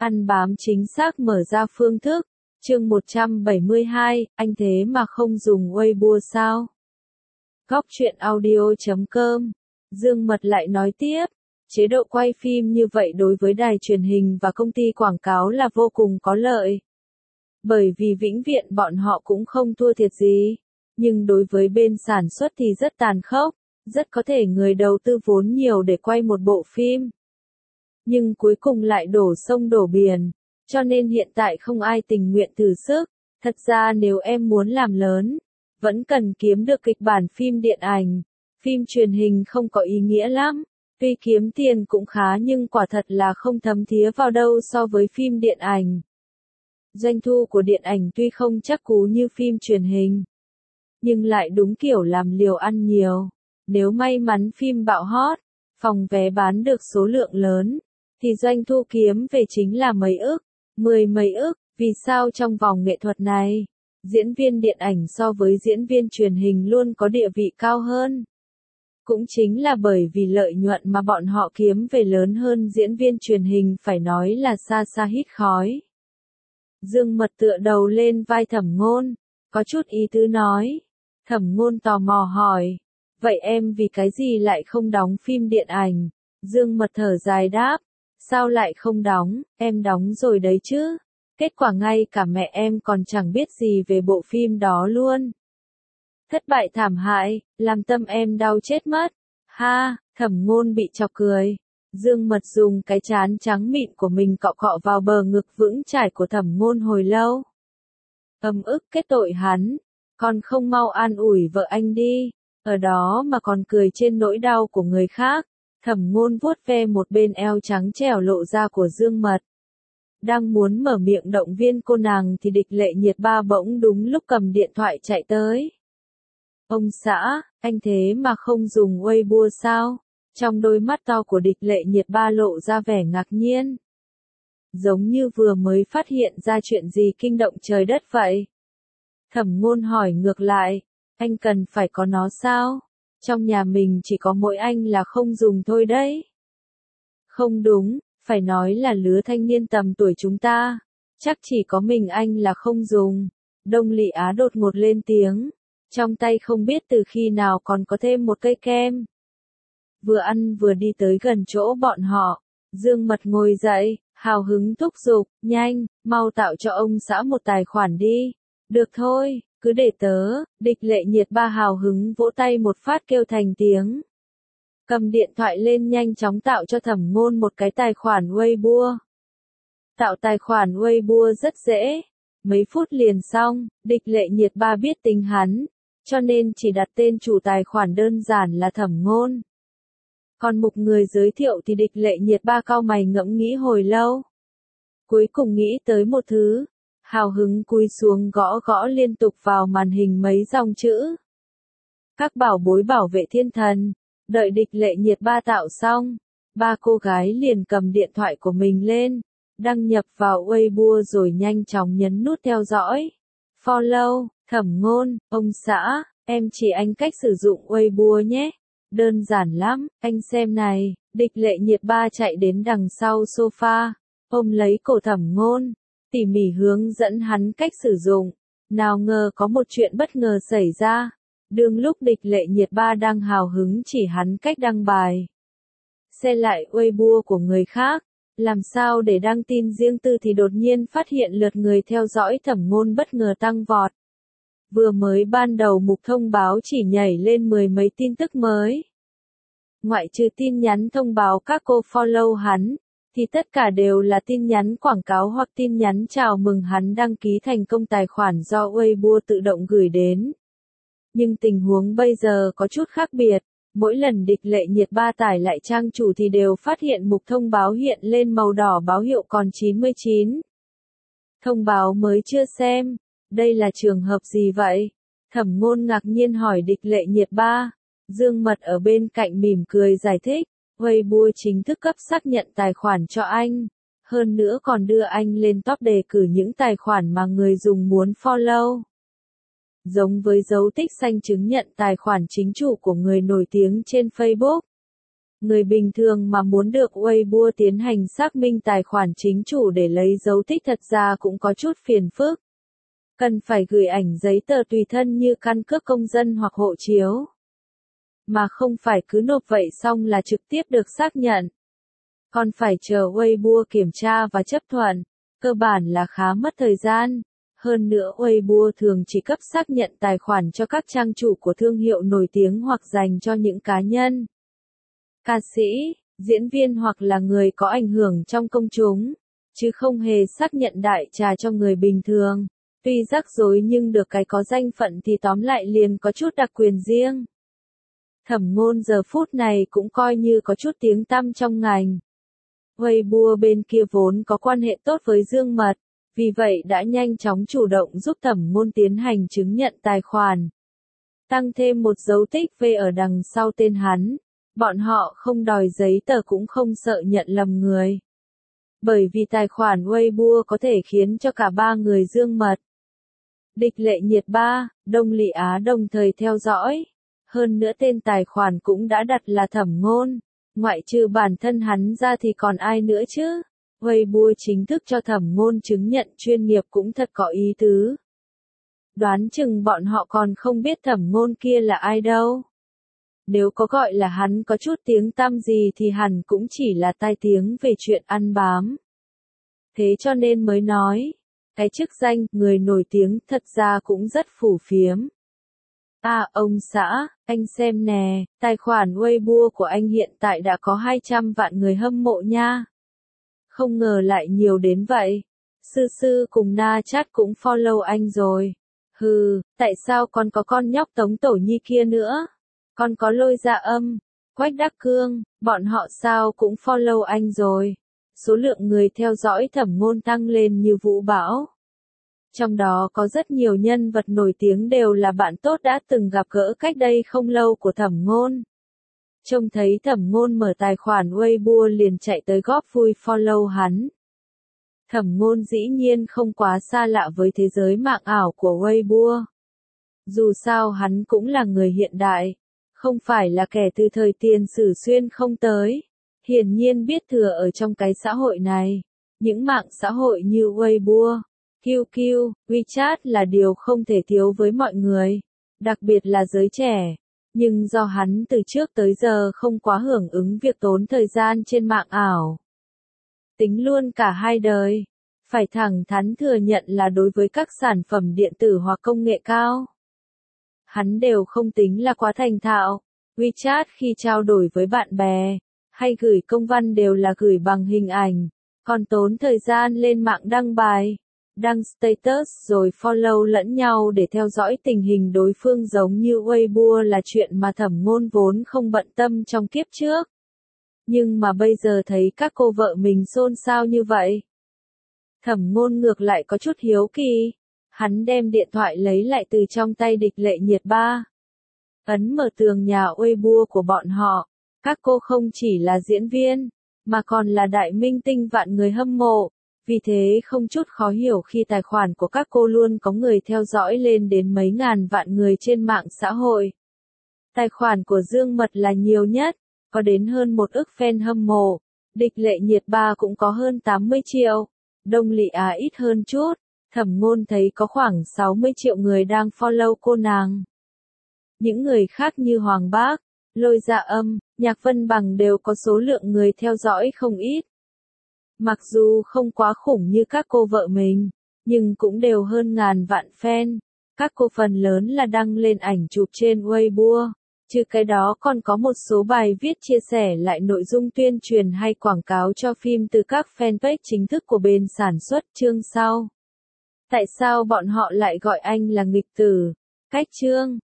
Ăn bám chính xác mở ra phương thức. Chương 172, anh thế mà không dùng Weibo sao? Góc truyện audio.com. Dương Mật lại nói tiếp, chế độ quay phim như vậy đối với đài truyền hình và công ty quảng cáo là vô cùng có lợi. Bởi vì vĩnh viễn bọn họ cũng không thua thiệt gì. Nhưng đối với bên sản xuất thì rất tàn khốc, rất có thể người đầu tư vốn nhiều để quay một bộ phim. Nhưng cuối cùng lại đổ sông đổ biển, cho nên hiện tại không ai tình nguyện thử sức. Thật ra nếu em muốn làm lớn, vẫn cần kiếm được kịch bản phim điện ảnh. Phim truyền hình không có ý nghĩa lắm, tuy kiếm tiền cũng khá nhưng quả thật là không thấm thía vào đâu so với phim điện ảnh. Doanh thu của điện ảnh tuy không chắc cú như phim truyền hình, nhưng lại đúng kiểu làm liều ăn nhiều. Nếu may mắn phim bạo hot, phòng vé bán được số lượng lớn, thì doanh thu kiếm về chính là mấy ức, 10 mấy ức. Vì sao trong vòng nghệ thuật này, diễn viên điện ảnh so với diễn viên truyền hình luôn có địa vị cao hơn? Cũng chính là bởi vì lợi nhuận mà bọn họ kiếm về lớn hơn diễn viên truyền hình, phải nói là xa xa hít khói. Dương Mật tựa đầu lên vai Thẩm Ngôn, có chút ý tứ nói. Thẩm Ngôn tò mò hỏi, vậy em vì cái gì lại không đóng phim điện ảnh? Dương Mật thở dài đáp, sao lại không đóng, em đóng rồi đấy chứ. Kết quả ngay cả mẹ em còn chẳng biết gì về bộ phim đó luôn. Thất bại thảm hại, làm tâm em đau chết mất. Ha, Thẩm Ngôn bị chọc cười. Dương Mật dùng cái trán trắng mịn của mình cọ cọ vào bờ ngực vững chãi của Thẩm Ngôn hồi lâu. Ức kết tội hắn, còn không mau an ủi vợ anh đi, ở đó mà còn cười trên nỗi đau của người khác. Thẩm Ngôn vuốt ve một bên eo trắng trẻo lộ ra của Dương Mật. Đang muốn mở miệng động viên cô nàng thì Địch Lệ Nhiệt Ba bỗng đúng lúc cầm điện thoại chạy tới. Ông xã, anh thế mà không dùng Weibo sao? Trong đôi mắt to của Địch Lệ Nhiệt Ba lộ ra vẻ ngạc nhiên. Giống như vừa mới phát hiện ra chuyện gì kinh động trời đất vậy. Thẩm Ngôn hỏi ngược lại, anh cần phải có nó sao? Trong nhà mình chỉ có mỗi anh là không dùng thôi đấy. Không đúng, phải nói là lứa thanh niên tầm tuổi chúng ta. Chắc chỉ có mình anh là không dùng. Đông Lị Á đột ngột lên tiếng. Trong tay không biết từ khi nào còn có thêm một cây kem. Vừa ăn vừa đi tới gần chỗ bọn họ. Dương Mật ngồi dậy, hào hứng thúc giục, nhanh, mau tạo cho ông xã một tài khoản đi. Được thôi, cứ để tớ. Địch Lệ Nhiệt Ba hào hứng vỗ tay một phát kêu thành tiếng. Cầm điện thoại lên nhanh chóng tạo cho Thẩm Ngôn một cái tài khoản Weibo. Tạo tài khoản Weibo rất dễ, mấy phút liền xong. Địch Lệ Nhiệt Ba biết tính hắn, cho nên chỉ đặt tên chủ tài khoản đơn giản là Thẩm Ngôn. Còn mục người giới thiệu thì Địch Lệ Nhiệt Ba cau mày ngẫm nghĩ hồi lâu. Cuối cùng nghĩ tới một thứ, hào hứng cúi xuống gõ gõ liên tục vào màn hình mấy dòng chữ. Các bảo bối bảo vệ thiên thần. Đợi Địch Lệ Nhiệt Ba tạo xong, ba cô gái liền cầm điện thoại của mình lên, đăng nhập vào Weibo rồi nhanh chóng nhấn nút theo dõi. Follow, Thẩm Ngôn, ông xã, em chỉ anh cách sử dụng Weibo nhé. Đơn giản lắm, anh xem này. Địch Lệ Nhiệt Ba chạy đến đằng sau sofa, ôm lấy cổ Thẩm Ngôn, tỉ mỉ hướng dẫn hắn cách sử dụng. Nào ngờ có một chuyện bất ngờ xảy ra. Đương lúc Địch Lệ Nhiệt Ba đang hào hứng chỉ hắn cách đăng bài, xe lại Weibo của người khác, làm sao để đăng tin riêng tư thì đột nhiên phát hiện lượt người theo dõi Thẩm Ngôn bất ngờ tăng vọt. Vừa mới ban đầu mục thông báo chỉ nhảy lên 10 mấy tin tức mới. Ngoại trừ tin nhắn thông báo các cô follow hắn, thì tất cả đều là tin nhắn quảng cáo hoặc tin nhắn chào mừng hắn đăng ký thành công tài khoản do Weibo tự động gửi đến. Nhưng tình huống bây giờ có chút khác biệt, mỗi lần Địch Lệ Nhiệt Ba tải lại trang chủ thì đều phát hiện mục thông báo hiện lên màu đỏ báo hiệu còn 99. Thông báo mới chưa xem, đây là trường hợp gì vậy? Thẩm Ngôn ngạc nhiên hỏi Địch Lệ Nhiệt Ba. Dương Mật ở bên cạnh mỉm cười giải thích, Weibo chính thức cấp xác nhận tài khoản cho anh, hơn nữa còn đưa anh lên top đề cử những tài khoản mà người dùng muốn follow. Giống với dấu tích xanh chứng nhận tài khoản chính chủ của người nổi tiếng trên Facebook. Người bình thường mà muốn được Weibo tiến hành xác minh tài khoản chính chủ để lấy dấu tích thật ra cũng có chút phiền phức. Cần phải gửi ảnh giấy tờ tùy thân như căn cước công dân hoặc hộ chiếu. Mà không phải cứ nộp vậy xong là trực tiếp được xác nhận. Còn phải chờ Weibo kiểm tra và chấp thuận, cơ bản là khá mất thời gian. Hơn nữa Weibo thường chỉ cấp xác nhận tài khoản cho các trang chủ của thương hiệu nổi tiếng hoặc dành cho những cá nhân, ca sĩ, diễn viên hoặc là người có ảnh hưởng trong công chúng, chứ không hề xác nhận đại trà cho người bình thường. Tuy rắc rối nhưng được cái có danh phận thì tóm lại liền có chút đặc quyền riêng. Thẩm Ngôn giờ phút này cũng coi như có chút tiếng tăm trong ngành. Weibo bên kia vốn có quan hệ tốt với Dương Mật, vì vậy đã nhanh chóng chủ động giúp Thẩm Ngôn tiến hành chứng nhận tài khoản. Tăng thêm một dấu tích V ở đằng sau tên hắn, bọn họ không đòi giấy tờ cũng không sợ nhận lầm người. Bởi vì tài khoản Weibo có thể khiến cho cả ba người Dương Mật, Địch Lệ Nhiệt Ba, Đông Lị Á đồng thời theo dõi. Hơn nữa tên tài khoản cũng đã đặt là Thẩm Ngôn, ngoại trừ bản thân hắn ra thì còn ai nữa chứ. Weibo chính thức cho Thẩm Ngôn chứng nhận chuyên nghiệp cũng thật có ý tứ. Đoán chừng bọn họ còn không biết Thẩm Ngôn kia là ai đâu. Nếu có gọi là hắn có chút tiếng tăm gì thì hẳn cũng chỉ là tai tiếng về chuyện ăn bám. Thế cho nên mới nói, cái chức danh người nổi tiếng thật ra cũng rất phù phiếm. À ông xã, anh xem nè, tài khoản Weibo của anh hiện tại đã có 200 vạn người hâm mộ nha. Không ngờ lại nhiều đến vậy. Sư Sư cùng Na Chat cũng follow anh rồi. Hừ, tại sao còn có con nhóc Tống Tổ Nhi kia nữa? Còn có Lôi Dạ Âm, Quách Đắc Cương, bọn họ sao cũng follow anh rồi. Số lượng người theo dõi Thẩm Ngôn tăng lên như vũ bão. Trong đó có rất nhiều nhân vật nổi tiếng đều là bạn tốt đã từng gặp gỡ cách đây không lâu của Thẩm Ngôn. Trông thấy Thẩm Ngôn mở tài khoản Weibo liền chạy tới góp vui follow hắn. Thẩm Ngôn dĩ nhiên không quá xa lạ với thế giới mạng ảo của Weibo. Dù sao hắn cũng là người hiện đại, không phải là kẻ từ thời tiền sử xuyên không tới. Hiển nhiên biết thừa ở trong cái xã hội này, những mạng xã hội như Weibo, QQ, WeChat là điều không thể thiếu với mọi người, đặc biệt là giới trẻ. Nhưng do hắn từ trước tới giờ không quá hưởng ứng việc tốn thời gian trên mạng ảo. Tính luôn cả hai đời, phải thẳng thắn thừa nhận là đối với các sản phẩm điện tử hoặc công nghệ cao, hắn đều không tính là quá thành thạo. WeChat khi trao đổi với bạn bè, hay gửi công văn đều là gửi bằng hình ảnh, còn tốn thời gian lên mạng đăng bài, đăng status rồi follow lẫn nhau để theo dõi tình hình đối phương giống như Weibo là chuyện mà Thẩm Ngôn vốn không bận tâm trong kiếp trước. Nhưng mà bây giờ thấy các cô vợ mình xôn xao như vậy, Thẩm Ngôn ngược lại có chút hiếu kỳ. Hắn đem điện thoại lấy lại từ trong tay Địch Lệ Nhiệt Ba, ấn mở tường nhà Weibo của bọn họ. Các cô không chỉ là diễn viên, mà còn là đại minh tinh vạn người hâm mộ. Vì thế không chút khó hiểu khi tài khoản của các cô luôn có người theo dõi lên đến mấy ngàn vạn người trên mạng xã hội. Tài khoản của Dương Mật là nhiều nhất, có đến hơn 1 ức fan hâm mộ. Địch Lệ Nhiệt Ba cũng có hơn 80 triệu. Đông Lị Á ít hơn chút. Thẩm Ngôn thấy có khoảng 60 triệu người đang follow cô nàng. Những người khác như Hoàng Bác, Lôi Dạ Âm, Nhạc Vân Bằng đều có số lượng người theo dõi không ít. Mặc dù không quá khủng như các cô vợ mình, nhưng cũng đều hơn ngàn vạn fan. Các cô phần lớn là đăng lên ảnh chụp trên Weibo. Trừ cái đó còn có một số bài viết chia sẻ lại nội dung tuyên truyền hay quảng cáo cho phim từ các fanpage chính thức của bên sản xuất. Chương sau. Tại sao bọn họ lại gọi anh là nghịch tử? Cách chương.